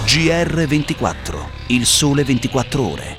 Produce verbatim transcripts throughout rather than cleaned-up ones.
G R ventiquattro, il sole ventiquattro ore.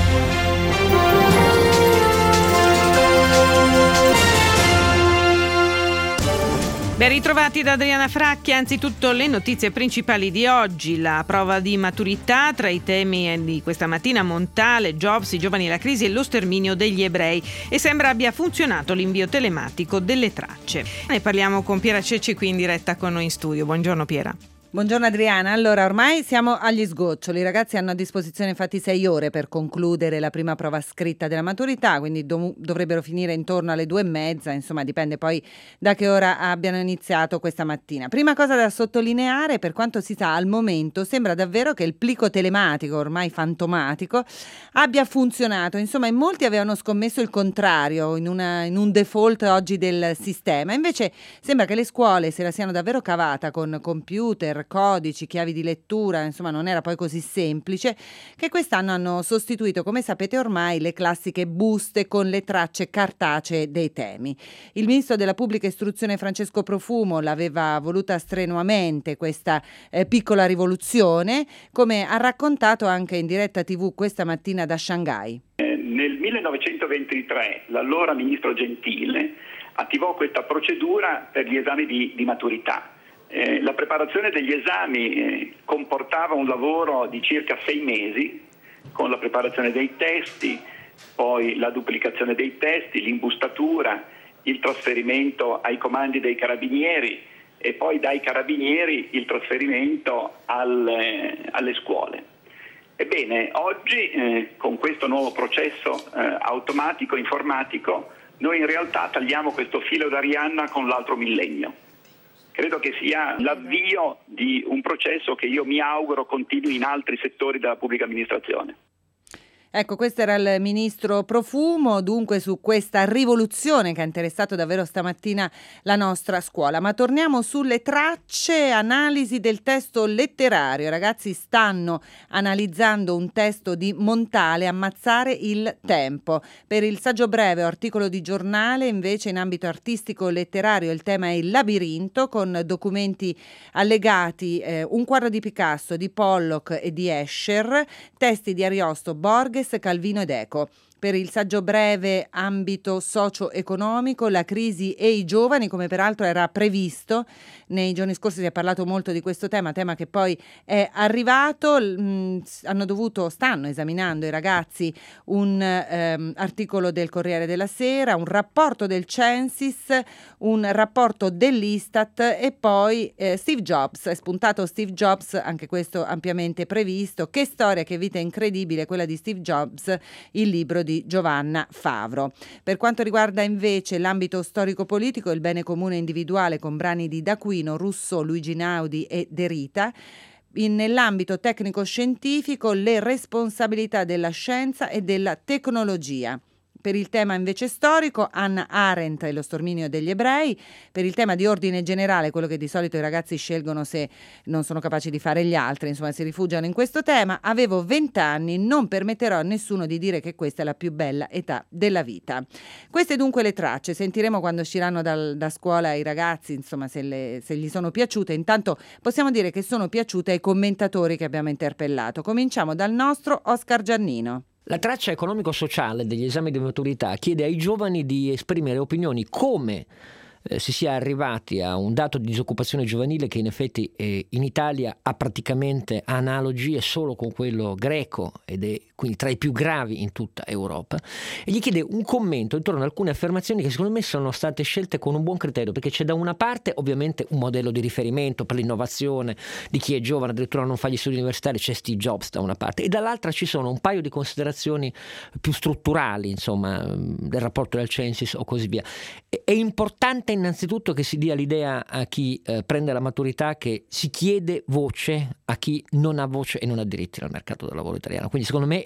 Ben ritrovati da Adriana Fracchia. Anzitutto le notizie principali di oggi. La prova di maturità, tra i temi di questa mattina: Montale, Jobs, i giovani e la crisi e lo sterminio degli ebrei. E sembra abbia funzionato l'invio telematico delle tracce. Ne parliamo con Piera Cecci, qui in diretta con noi in studio. Buongiorno Piera. Buongiorno Adriana, allora ormai siamo agli sgoccioli, i ragazzi hanno a disposizione infatti sei ore per concludere la prima prova scritta della maturità, quindi dov- dovrebbero finire intorno alle due e mezza, insomma dipende poi da che ora abbiano iniziato questa mattina. Prima cosa da sottolineare: per quanto si sa al momento sembra davvero che il plico telematico, ormai fantomatico, abbia funzionato, insomma in molti avevano scommesso il contrario, in, una, in un default oggi del sistema, invece sembra che le scuole se la siano davvero cavata con computer, codici, chiavi di lettura, insomma non era poi così semplice, che quest'anno hanno sostituito, come sapete ormai, le classiche buste con le tracce cartacee dei temi. Il ministro della pubblica istruzione Francesco Profumo l'aveva voluta strenuamente questa eh, piccola rivoluzione, come ha raccontato anche in diretta tivù questa mattina da Shanghai. Eh, nel millenovecentoventitré l'allora ministro Gentile attivò questa procedura per gli esami di, di maturità. Eh, la preparazione degli esami eh, comportava un lavoro di circa sei mesi, con la preparazione dei testi, poi la duplicazione dei testi, l'imbustatura, il trasferimento ai comandi dei carabinieri e poi dai carabinieri il trasferimento alle, alle scuole. Ebbene, oggi eh, con questo nuovo processo eh, automatico, informatico, noi in realtà tagliamo questo filo d'Arianna con l'altro millennio. Credo che sia l'avvio di un processo che io mi auguro continui in altri settori della pubblica amministrazione. Ecco, questo era il ministro Profumo, dunque su questa rivoluzione che ha interessato davvero stamattina la nostra scuola. Ma torniamo sulle tracce, analisi del testo letterario. I ragazzi stanno analizzando un testo di Montale, Ammazzare il tempo. Per il saggio breve o articolo di giornale, invece, in ambito artistico letterario, il tema è il labirinto, con documenti allegati, eh, un quadro di Picasso, di Pollock e di Escher, testi di Ariosto, Borges, Calvino ed Eco. Per il saggio breve ambito socio-economico, la crisi e i giovani, come peraltro era previsto. Nei giorni scorsi si è parlato molto di questo tema, tema che poi è arrivato. Mh, hanno dovuto, stanno esaminando i ragazzi un ehm, articolo del Corriere della Sera, un rapporto del Censis, un rapporto dell'Istat e poi eh, Steve Jobs. È spuntato Steve Jobs, anche questo ampiamente previsto. Che storia, che vita incredibile quella di Steve Jobs, il libro di Giovanna Favro. Per quanto riguarda invece l'ambito storico-politico, il bene comune individuale, con brani di D'Aquino, Rousseau, Luigi Naudi e Derrida. In, nell'ambito tecnico-scientifico, le responsabilità della scienza e della tecnologia. Per il tema invece storico, Hannah Arendt e lo sterminio degli ebrei. Per il tema di ordine generale, quello che di solito i ragazzi scelgono se non sono capaci di fare gli altri, insomma si rifugiano in questo tema. Avevo vent'anni, non permetterò a nessuno di dire che questa è la più bella età della vita. Queste dunque le tracce, sentiremo quando usciranno dal, da scuola i ragazzi, insomma se, le, se gli sono piaciute. Intanto possiamo dire che sono piaciute ai commentatori che abbiamo interpellato. Cominciamo dal nostro Oscar Giannino. La traccia economico-sociale degli esami di maturità chiede ai giovani di esprimere opinioni come eh, si sia arrivati a un dato di disoccupazione giovanile che in effetti eh, in Italia ha praticamente analogie solo con quello greco ed è quindi tra i più gravi in tutta Europa, e gli chiede un commento intorno ad alcune affermazioni che secondo me sono state scelte con un buon criterio, perché c'è da una parte ovviamente un modello di riferimento per l'innovazione di chi è giovane, addirittura non fa gli studi universitari, c'è Steve Jobs da una parte, e dall'altra ci sono un paio di considerazioni più strutturali, insomma, del rapporto del Censis o così via. È importante innanzitutto che si dia l'idea a chi eh, prende la maturità che si chiede voce a chi non ha voce e non ha diritti nel mercato del lavoro italiano, quindi secondo me è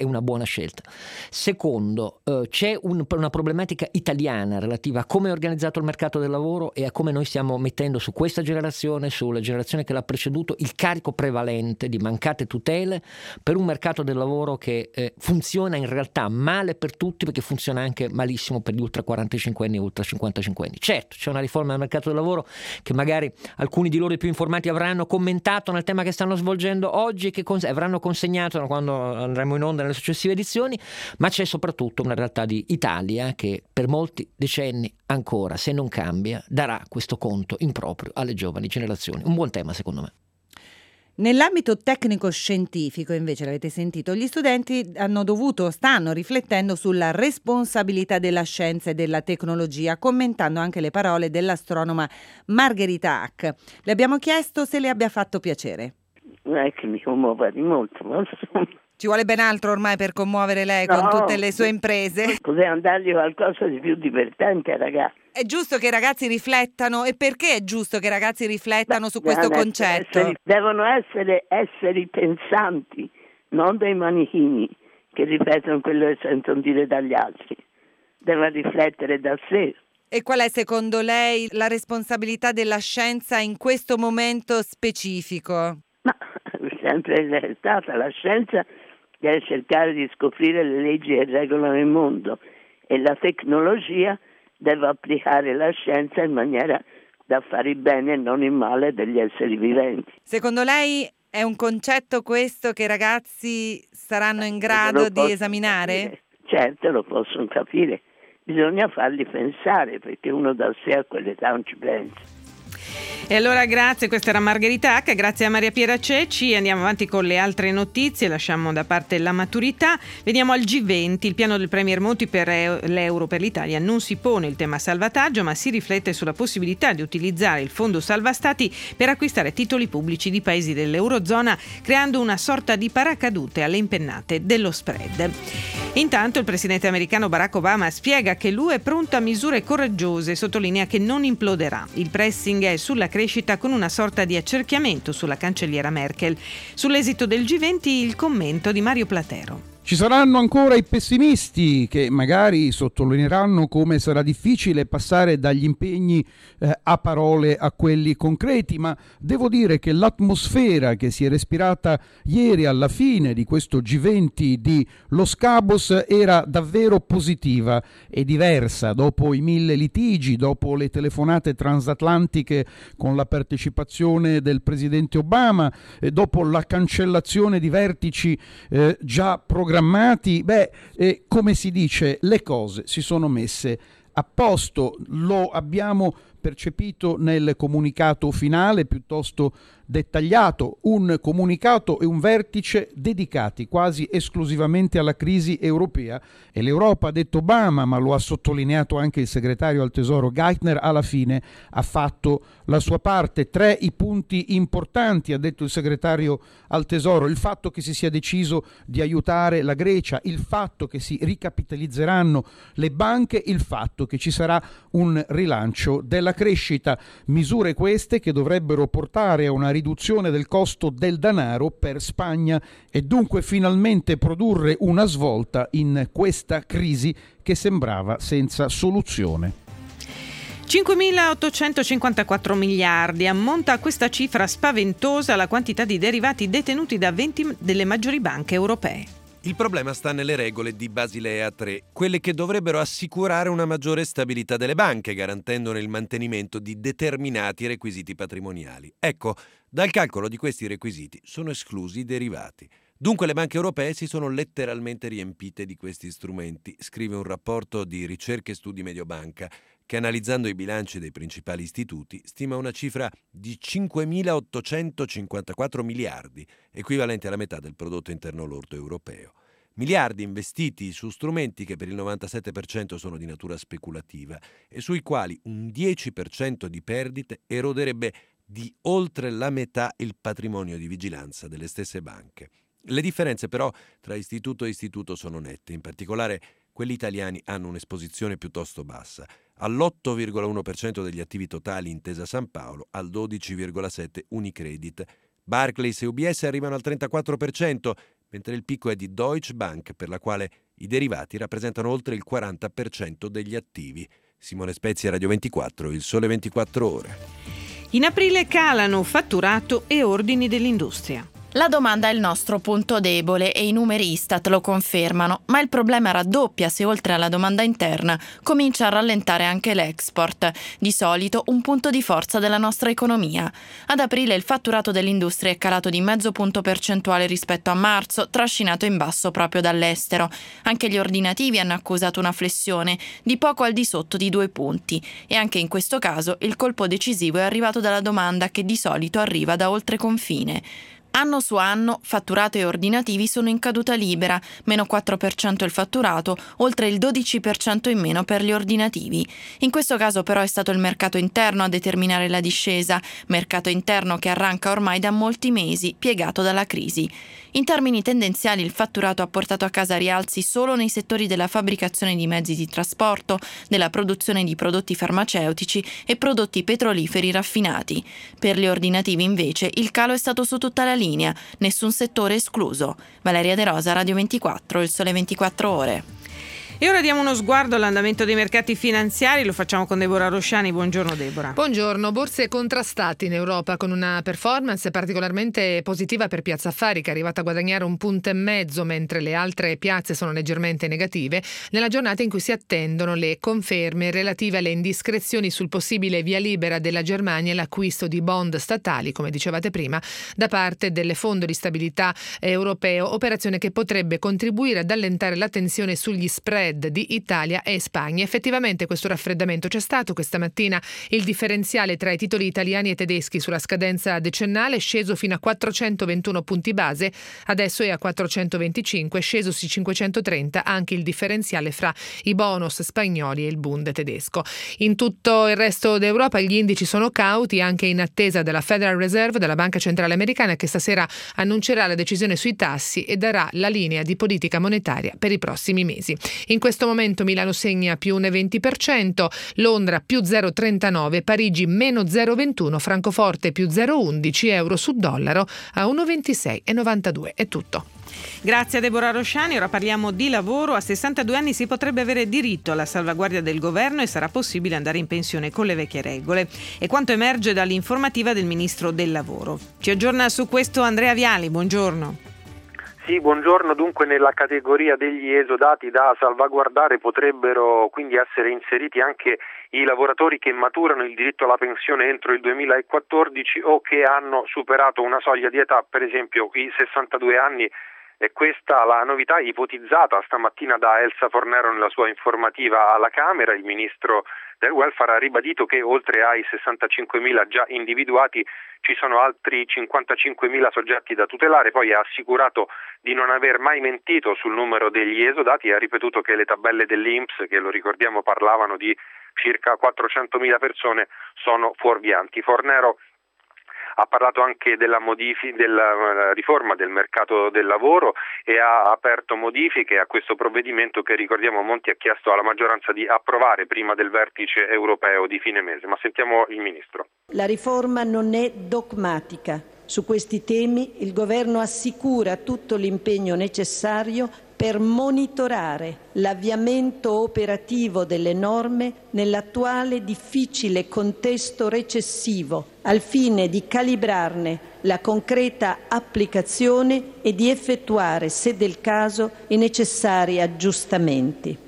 una buona scelta. Secondo, eh, c'è un, una problematica italiana relativa a come è organizzato il mercato del lavoro e a come noi stiamo mettendo su questa generazione, sulla generazione che l'ha preceduto, il carico prevalente di mancate tutele per un mercato del lavoro che eh, funziona in realtà male per tutti, perché funziona anche malissimo per gli ultra quarantacinquenni e ultra cinquantacinquenni. Certo, c'è una riforma del mercato del lavoro che magari alcuni di loro più informati avranno commentato nel tema che stanno svolgendo oggi e che cons- avranno consegnato quando andremo in onda nelle successive edizioni, ma c'è soprattutto una realtà di Italia che per molti decenni ancora, se non cambia, darà questo conto improprio alle giovani generazioni. Un buon tema, secondo me. Nell'ambito tecnico-scientifico, invece, l'avete sentito, gli studenti hanno dovuto, stanno riflettendo sulla responsabilità della scienza e della tecnologia, commentando anche le parole dell'astronoma Margherita Hack. Le abbiamo chiesto se le abbia fatto piacere. Non è che mi commuova di molto, ma insomma... Ci vuole ben altro ormai per commuovere lei no, con tutte le sue imprese? Poteva dargli qualcosa di più divertente ai ragazzi. È giusto che i ragazzi riflettano, e perché è giusto che i ragazzi riflettano Beh, su questo concetto? Essere, devono essere esseri pensanti, non dei manichini che ripetono quello che sentono dire dagli altri. Devono riflettere da sé. E qual è secondo lei la responsabilità della scienza in questo momento specifico? Ma sempre è stata la scienza deve cercare di scoprire le leggi che regolano il mondo, e la tecnologia deve applicare la scienza in maniera da fare il bene e non il male degli esseri viventi. Secondo lei è un concetto questo che i ragazzi saranno in grado di esaminare? Capire. Certo, lo possono capire. Bisogna farli pensare, perché uno da sé a quell'età non ci pensa. E allora grazie, questa era Margherita Hack, grazie a Maria Piera Cecci. Andiamo avanti con le altre notizie, lasciamo da parte la maturità, veniamo al G venti. Il piano del Premier Monti per l'euro per l'Italia non si pone il tema salvataggio, ma si riflette sulla possibilità di utilizzare il fondo salva stati per acquistare titoli pubblici di paesi dell'Eurozona, creando una sorta di paracadute alle impennate dello spread. Intanto il presidente americano Barack Obama spiega che l'U E è pronta a misure coraggiose e sottolinea che non imploderà. Il pressing è sulla crescita con una sorta di accerchiamento sulla cancelliera Merkel. Sull'esito del G venti il commento di Mario Platero. Ci saranno ancora i pessimisti che magari sottolineeranno come sarà difficile passare dagli impegni eh, a parole a quelli concreti, ma devo dire che l'atmosfera che si è respirata ieri alla fine di questo G venti di Los Cabos era davvero positiva e diversa. Dopo i mille litigi, dopo le telefonate transatlantiche con la partecipazione del presidente Obama, e dopo la cancellazione di vertici eh, già programmati, beh, eh, come si dice, le cose si sono messe a posto. Lo abbiamo percepito nel comunicato finale piuttosto dettagliato, un comunicato e un vertice dedicati quasi esclusivamente alla crisi europea, e l'Europa, ha detto Obama, ma lo ha sottolineato anche il segretario al Tesoro Geithner, alla fine ha fatto la sua parte. Tre i punti importanti, ha detto il segretario al Tesoro: il fatto che si sia deciso di aiutare la Grecia, il fatto che si ricapitalizzeranno le banche, il fatto che ci sarà un rilancio della crescita. Misure queste che dovrebbero portare a una riduzione del costo del denaro per Spagna e dunque finalmente produrre una svolta in questa crisi che sembrava senza soluzione. cinquemilaottocentocinquantaquattro miliardi, ammonta a questa cifra spaventosa la quantità di derivati detenuti da venti delle maggiori banche europee. Il problema sta nelle regole di Basilea tre, quelle che dovrebbero assicurare una maggiore stabilità delle banche, garantendone il mantenimento di determinati requisiti patrimoniali. Ecco, dal calcolo di questi requisiti sono esclusi i derivati. Dunque le banche europee si sono letteralmente riempite di questi strumenti, scrive un rapporto di Ricerche e Studi Mediobanca, che analizzando i bilanci dei principali istituti stima una cifra di cinquemilaottocentocinquantaquattro miliardi, equivalente alla metà del prodotto interno lordo europeo. Miliardi investiti su strumenti che per il novantasette per cento sono di natura speculativa e sui quali un dieci per cento di perdite eroderebbe di oltre la metà il patrimonio di vigilanza delle stesse banche. Le differenze però tra istituto e istituto sono nette, in particolare quelli italiani hanno un'esposizione piuttosto bassa, all'otto virgola uno per cento degli attivi totali Intesa San Paolo, al dodici virgola sette per cento Unicredit. Barclays e U B S arrivano al trentaquattro per cento, mentre il picco è di Deutsche Bank, per la quale i derivati rappresentano oltre il quaranta per cento degli attivi. Simone Spezia, Radio ventiquattro, Il Sole ventiquattro Ore. In aprile calano fatturato e ordini dell'industria. La domanda è il nostro punto debole e i numeri Istat lo confermano, ma il problema raddoppia se oltre alla domanda interna comincia a rallentare anche l'export, di solito un punto di forza della nostra economia. Ad aprile il fatturato dell'industria è calato di mezzo punto percentuale rispetto a marzo, trascinato in basso proprio dall'estero. Anche gli ordinativi hanno accusato una flessione di poco al di sotto di due punti e anche in questo caso il colpo decisivo è arrivato dalla domanda che di solito arriva da oltre confine. Anno su anno, fatturato e ordinativi sono in caduta libera, meno quattro per cento il fatturato, oltre il dodici per cento in meno per gli ordinativi. In questo caso però è stato il mercato interno a determinare la discesa, mercato interno che arranca ormai da molti mesi, piegato dalla crisi. In termini tendenziali il fatturato ha portato a casa rialzi solo nei settori della fabbricazione di mezzi di trasporto, della produzione di prodotti farmaceutici e prodotti petroliferi raffinati. Per gli ordinativi invece il calo è stato su tutta la linea, nessun settore escluso. Valeria De Rosa, Radio ventiquattro, Il Sole ventiquattro Ore. E ora diamo uno sguardo all'andamento dei mercati finanziari, lo facciamo con Deborah Rosciani. Buongiorno Deborah. Buongiorno, borse contrastate in Europa con una performance particolarmente positiva per Piazza Affari, che è arrivata a guadagnare un punto e mezzo mentre le altre piazze sono leggermente negative, nella giornata in cui si attendono le conferme relative alle indiscrezioni sul possibile via libera della Germania e l'acquisto di bond statali, come dicevate prima, da parte del Fondo di Stabilità Europeo, operazione che potrebbe contribuire ad allentare la tensione sugli spread di Italia e Spagna. Effettivamente questo raffreddamento c'è stato. Questa mattina il differenziale tra i titoli italiani e tedeschi sulla scadenza decennale è sceso fino a quattrocentoventuno punti base, adesso è a quattrocentoventicinque, sceso su cinquecentotrenta anche il differenziale fra i bonus spagnoli e il Bund tedesco. In tutto il resto d'Europa gli indici sono cauti, anche in attesa della Federal Reserve, della Banca Centrale Americana, che stasera annuncerà la decisione sui tassi e darà la linea di politica monetaria per i prossimi mesi. In questo momento Milano segna più uno virgola venti per cento, Londra più zero virgola trentanove, Parigi meno zero virgola ventuno, Francoforte più zero virgola undici, euro su dollaro a uno virgola ventisei e novantadue. È tutto. Grazie a Deborah Rosciani. Ora parliamo di lavoro. A sessantadue anni si potrebbe avere diritto alla salvaguardia del governo e sarà possibile andare in pensione con le vecchie regole. E quanto emerge dall'informativa del Ministro del Lavoro. Ci aggiorna su questo Andrea Viali. Buongiorno. Sì, buongiorno. Dunque nella categoria degli esodati da salvaguardare potrebbero quindi essere inseriti anche i lavoratori che maturano il diritto alla pensione entro il duemilaquattordici o che hanno superato una soglia di età, per esempio i sessantadue anni. E questa la novità ipotizzata stamattina da Elsa Fornero nella sua informativa alla Camera. Il ministro del Welfare ha ribadito che oltre ai sessantacinquemila già individuati ci sono altri cinquantacinquemila soggetti da tutelare. Poi ha assicurato di non aver mai mentito sul numero degli esodati e ha ripetuto che le tabelle dell'I N P S, che lo ricordiamo parlavano di circa quattrocentomila persone, sono fuorvianti. Fornero ha parlato anche della, modifi- della riforma del mercato del lavoro e ha aperto modifiche a questo provvedimento che, ricordiamo, Monti ha chiesto alla maggioranza di approvare prima del vertice europeo di fine mese. Ma sentiamo il Ministro. La riforma non è dogmatica. Su questi temi il Governo assicura tutto l'impegno necessario per monitorare l'avviamento operativo delle norme nell'attuale difficile contesto recessivo, al fine di calibrarne la concreta applicazione e di effettuare, se del caso, i necessari aggiustamenti.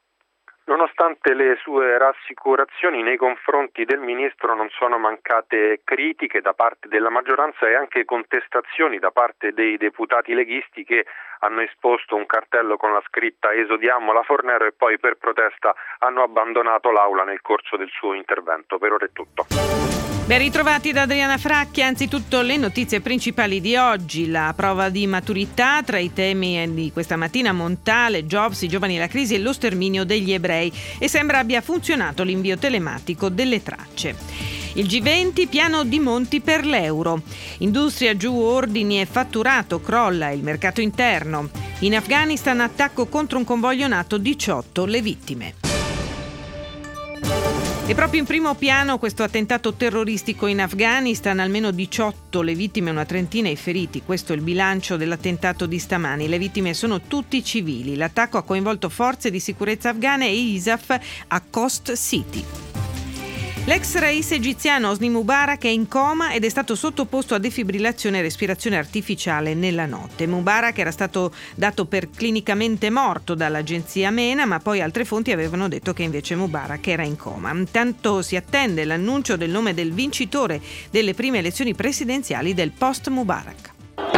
Nonostante le sue rassicurazioni nei confronti del Ministro non sono mancate critiche da parte della maggioranza e anche contestazioni da parte dei deputati leghisti che hanno esposto un cartello con la scritta "Esodiamo la Fornero" e poi per protesta hanno abbandonato l'aula nel corso del suo intervento. Per ora è tutto. Ben ritrovati da Adriana Fracchi. Anzitutto le notizie principali di oggi: la prova di maturità, tra i temi di questa mattina Montale, Jobs, i giovani e la crisi e lo sterminio degli ebrei, e sembra abbia funzionato l'invio telematico delle tracce. Il G venti, piano di Monti per l'euro. Industria giù, ordini e fatturato, crolla il mercato interno. In Afghanistan attacco contro un convoglio NATO, diciotto le vittime. E proprio in primo piano questo attentato terroristico in Afghanistan, almeno diciotto le vittime, una trentina i feriti. Questo è il bilancio dell'attentato di stamani. Le vittime sono tutti civili. L'attacco ha coinvolto forze di sicurezza afghane e I S A F a Khost City. L'ex rais egiziano Hosni Mubarak è in coma ed è stato sottoposto a defibrillazione e respirazione artificiale nella notte. Mubarak era stato dato per clinicamente morto dall'agenzia MENA, ma poi altre fonti avevano detto che invece Mubarak era in coma. Intanto si attende l'annuncio del nome del vincitore delle prime elezioni presidenziali del post-Mubarak.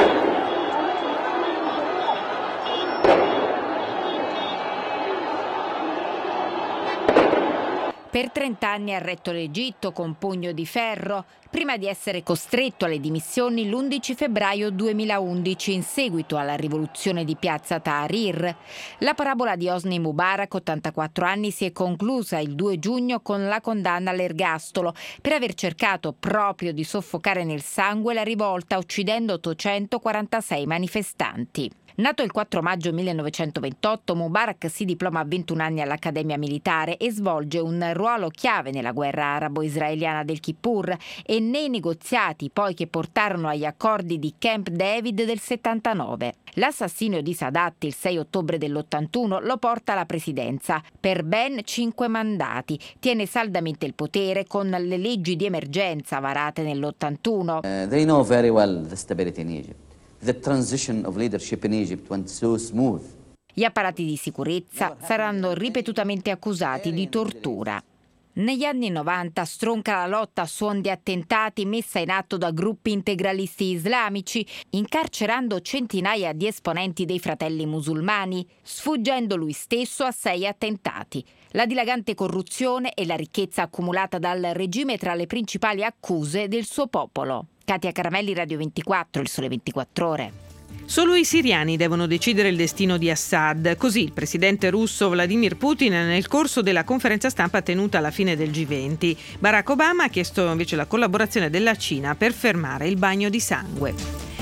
Per trent'anni ha retto l'Egitto con pugno di ferro, prima di essere costretto alle dimissioni l'undici febbraio duemilaundici in seguito alla rivoluzione di piazza Tahrir. La parabola di Hosni Mubarak, ottantaquattro anni, si è conclusa il due giugno con la condanna all'ergastolo per aver cercato proprio di soffocare nel sangue la rivolta, uccidendo ottocentoquarantasei manifestanti. Nato il quattro maggio millenovecentoventotto, Mubarak si diploma a ventuno anni all'Accademia Militare e svolge un ruolo chiave nella guerra arabo-israeliana del Kippur e nei negoziati poi che portarono agli accordi di Camp David del settantanove. L'assassinio di Sadat il sei ottobre dell'ottantuno lo porta alla presidenza per ben cinque mandati. Tiene saldamente il potere con le leggi di emergenza varate nell'ottantuno. Uh, they know very well the stability in Egypt. The transition of leadership in Egypt went so smooth. Gli apparati di sicurezza saranno ripetutamente accusati di tortura. Negli anni novanta stronca la lotta a suon di attentati messa in atto da gruppi integralisti islamici, incarcerando centinaia di esponenti dei Fratelli Musulmani, sfuggendo lui stesso a sei attentati. La dilagante corruzione e la ricchezza accumulata dal regime tra le principali accuse del suo popolo. Katia Caramelli, Radio ventiquattro, Il Sole ventiquattro Ore. Solo i siriani devono decidere il destino di Assad. Così il presidente russo Vladimir Putin nel corso della conferenza stampa tenuta alla fine del G venti. Barack Obama ha chiesto invece la collaborazione della Cina per fermare il bagno di sangue.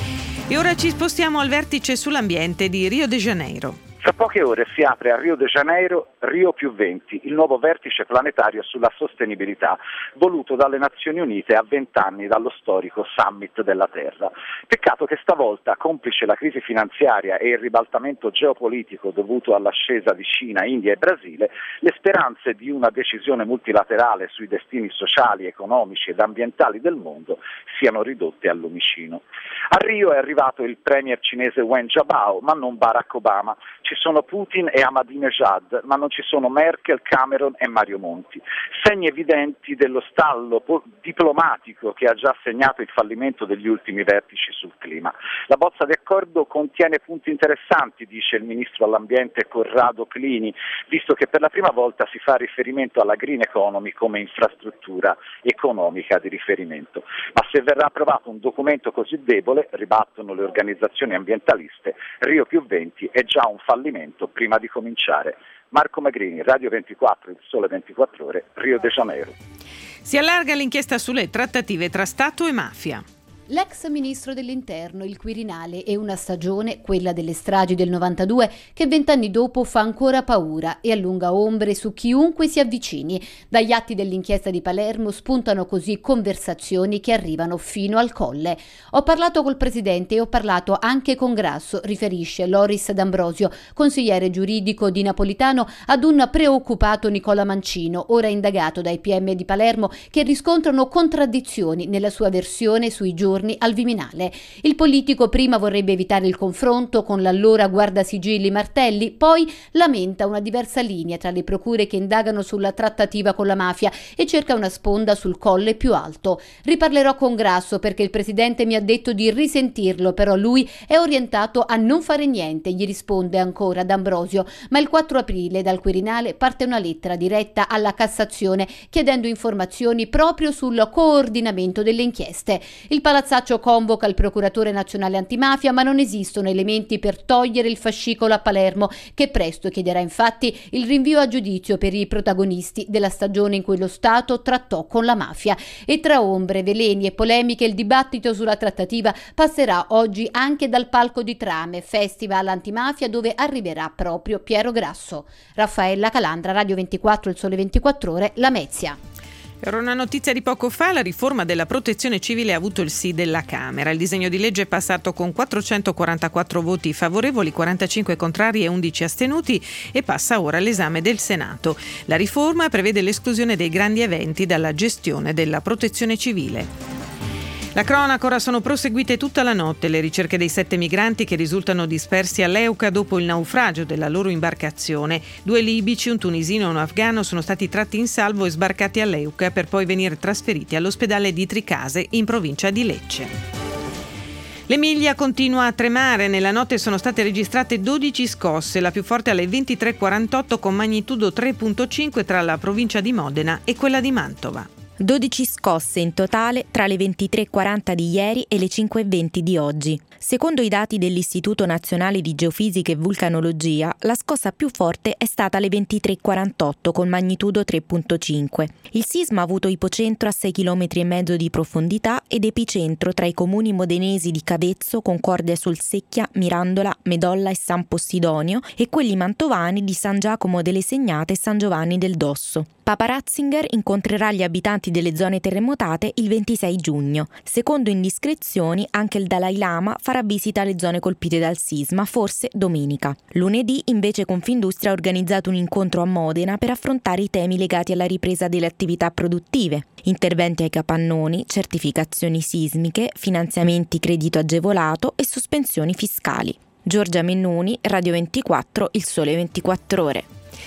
E ora ci spostiamo al vertice sull'ambiente di Rio de Janeiro. Tra poche ore si apre a Rio de Janeiro Rio più venti, il nuovo vertice planetario sulla sostenibilità, voluto dalle Nazioni Unite a vent'anni dallo storico Summit della Terra. Peccato che stavolta, complice la crisi finanziaria e il ribaltamento geopolitico dovuto all'ascesa di Cina, India e Brasile, le speranze di una decisione multilaterale sui destini sociali, economici ed ambientali del mondo siano ridotte al lumicino. A Rio è arrivato il premier cinese Wen Jiabao, ma non Barack Obama. Ci sono Putin e Ahmadinejad, ma non ci sono Merkel, Cameron e Mario Monti. Segni evidenti dello stallo po- diplomatico che ha già segnato il fallimento degli ultimi vertici sul clima. La bozza di accordo contiene punti interessanti, dice il ministro all'ambiente Corrado Clini, visto che per la prima volta si fa riferimento alla green economy come infrastruttura economica di riferimento. Ma se verrà approvato un documento così debole, ribattono le organizzazioni ambientaliste, Rio più venti è già un fallimento prima di cominciare. Marco Magrini, Radio ventiquattro, Il Sole ventiquattro Ore, Rio de Janeiro. Si allarga l'inchiesta sulle trattative tra Stato e mafia. L'ex ministro dell'Interno, il Quirinale, e una stagione, quella delle stragi del novantadue, che vent'anni dopo fa ancora paura e allunga ombre su chiunque si avvicini. Dagli atti dell'inchiesta di Palermo spuntano così conversazioni che arrivano fino al Colle. Ho parlato col presidente e ho parlato anche con Grasso, riferisce Loris D'Ambrosio, consigliere giuridico di Napolitano, ad un preoccupato Nicola Mancino, ora indagato dai P M di Palermo, che riscontrano contraddizioni nella sua versione sui giorni al Viminale. Il politico prima vorrebbe evitare il confronto con l'allora guardasigilli Martelli, poi lamenta una diversa linea tra le procure che indagano sulla trattativa con la mafia e cerca una sponda sul Colle più alto. Riparlerò con Grasso perché il presidente mi ha detto di risentirlo, però lui è orientato a non fare niente, gli risponde ancora D'Ambrosio. Ma il quattro aprile dal Quirinale parte una lettera diretta alla Cassazione chiedendo informazioni proprio sul coordinamento delle inchieste. Il Palazzo Saccio convoca il procuratore nazionale antimafia, ma non esistono elementi per togliere il fascicolo a Palermo, che presto chiederà infatti il rinvio a giudizio per i protagonisti della stagione in cui lo Stato trattò con la mafia. E tra ombre, veleni e polemiche il dibattito sulla trattativa passerà oggi anche dal palco di Trame, festival antimafia dove arriverà proprio Piero Grasso. Raffaella Calandra, Radio ventiquattro, Il Sole ventiquattro Ore, Lamezia. Era una notizia di poco fa, la riforma della protezione civile ha avuto il sì della Camera. Il disegno di legge è passato con quattrocentoquarantaquattro voti favorevoli, quarantacinque contrari e undici astenuti e passa ora all'esame del Senato. La riforma prevede l'esclusione dei grandi eventi dalla gestione della protezione civile. La cronaca, ora sono proseguite tutta la notte le ricerche dei sette migranti che risultano dispersi a Leuca dopo il naufragio della loro imbarcazione. Due libici, un tunisino e un afghano, sono stati tratti in salvo e sbarcati a Leuca per poi venire trasferiti all'ospedale di Tricase in provincia di Lecce. L'Emilia continua a tremare. Nella notte sono state registrate dodici scosse, la più forte alle ventitré e quarantotto con magnitudo tre virgola cinque tra la provincia di Modena e quella di Mantova. dodici scosse in totale tra le ventitré e quaranta di ieri e le cinque e venti di oggi. Secondo i dati dell'Istituto Nazionale di Geofisica e Vulcanologia, la scossa più forte è stata alle ventitré e quarantotto con magnitudo tre virgola cinque. Il sisma ha avuto ipocentro a sei chilometri e mezzo di profondità ed epicentro tra i comuni modenesi di Cavezzo, Concordia sul Secchia, Mirandola, Medolla e San Possidonio e quelli mantovani di San Giacomo delle Segnate e San Giovanni del Dosso. Papa Ratzinger incontrerà gli abitanti delle zone terremotate il ventisei giugno. Secondo indiscrezioni, anche il Dalai Lama farà visita alle zone colpite dal sisma, forse domenica. Lunedì, invece, Confindustria ha organizzato un incontro a Modena per affrontare i temi legati alla ripresa delle attività produttive. Interventi ai capannoni, certificazioni sismiche, finanziamenti credito agevolato e sospensioni fiscali. Giorgia Mennuni, Radio ventiquattro, Il Sole ventiquattro Ore.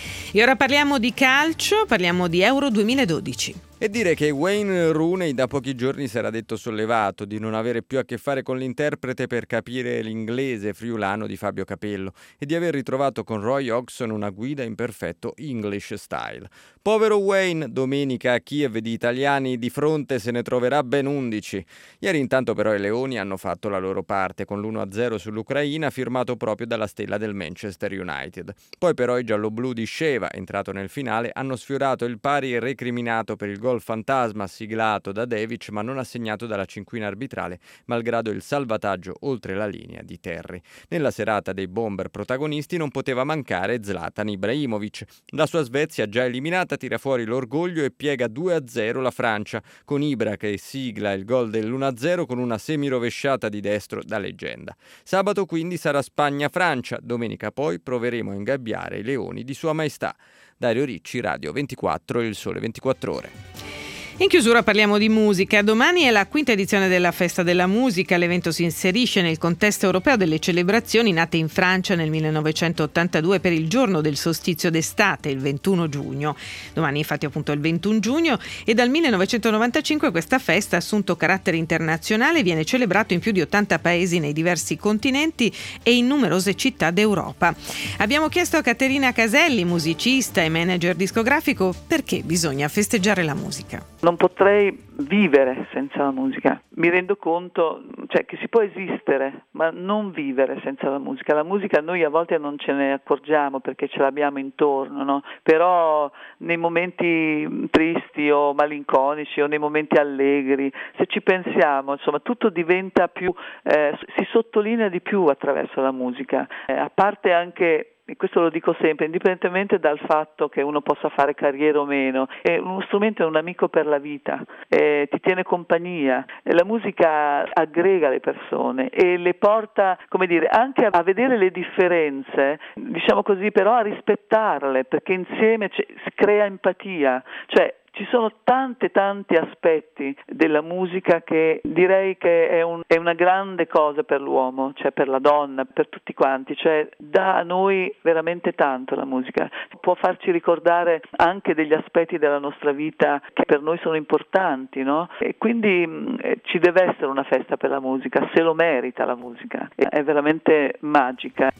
E ora parliamo di calcio, parliamo di Euro duemiladodici. E dire che Wayne Rooney da pochi giorni si era detto sollevato di non avere più a che fare con l'interprete per capire l'inglese friulano di Fabio Capello e di aver ritrovato con Roy Hodgson una guida in perfetto English style. Povero Wayne, domenica a Kiev di italiani di fronte se ne troverà ben undici. Ieri intanto però i Leoni hanno fatto la loro parte con l'uno a zero sull'Ucraina firmato proprio dalla stella del Manchester United. Poi però i gialloblu di Sheva, entrato nel finale, hanno sfiorato il pari recriminato per il gol fantasma siglato da Devic ma non assegnato dalla cinquina arbitrale, malgrado il salvataggio oltre la linea di Terry. Nella serata dei bomber protagonisti non poteva mancare Zlatan Ibrahimovic. La sua Svezia, già eliminata, tira fuori l'orgoglio e piega due a zero la Francia, con Ibra che sigla il gol dell'uno a zero con una semirovesciata di destro da leggenda. Sabato quindi sarà Spagna-Francia, domenica poi proveremo a ingabbiare i Leoni di Sua Maestà. Dario Ricci, Radio ventiquattro, Il Sole ventiquattro Ore. In chiusura parliamo di musica. Domani è la quinta edizione della Festa della Musica. L'evento si inserisce nel contesto europeo delle celebrazioni nate in Francia nel millenovecentottantadue per il giorno del solstizio d'estate, il ventuno giugno. Domani infatti appunto è il ventuno giugno e dal millenovecentonovantacinque questa festa ha assunto carattere internazionale e viene celebrato in più di ottanta paesi nei diversi continenti e in numerose città d'Europa. Abbiamo chiesto a Caterina Caselli, musicista e manager discografico, perché bisogna festeggiare la musica. Non potrei vivere senza la musica. Mi rendo conto, cioè, che si può esistere, ma non vivere senza la musica. La musica noi a volte non ce ne accorgiamo perché ce l'abbiamo intorno, no? Però nei momenti tristi o malinconici o nei momenti allegri, se ci pensiamo, insomma, tutto diventa più, eh, si sottolinea di più attraverso la musica. Eh, a parte anche, e questo lo dico sempre, indipendentemente dal fatto che uno possa fare carriera o meno, è uno strumento, è un amico per la vita, eh, ti tiene compagnia. La musica aggrega le persone e le porta, come dire, anche a vedere le differenze, diciamo così, però a rispettarle, perché insieme si crea empatia. Cioè, ci sono tanti tanti aspetti della musica che direi che è, un, è una grande cosa per l'uomo, cioè per la donna, per tutti quanti, cioè dà a noi veramente tanto la musica. Può farci ricordare anche degli aspetti della nostra vita che per noi sono importanti, no? E quindi mh, ci deve essere una festa per la musica, se lo merita la musica, è veramente magica.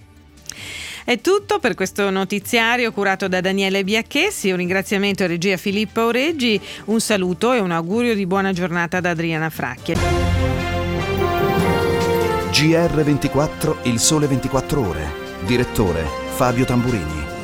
È tutto per questo notiziario curato da Daniele Biacchessi. Un ringraziamento a regia Filippo Oreggi, un saluto e un augurio di buona giornata da Adriana Fracchia. G R ventiquattro, Il Sole ventiquattro Ore. Direttore Fabio Tamburini.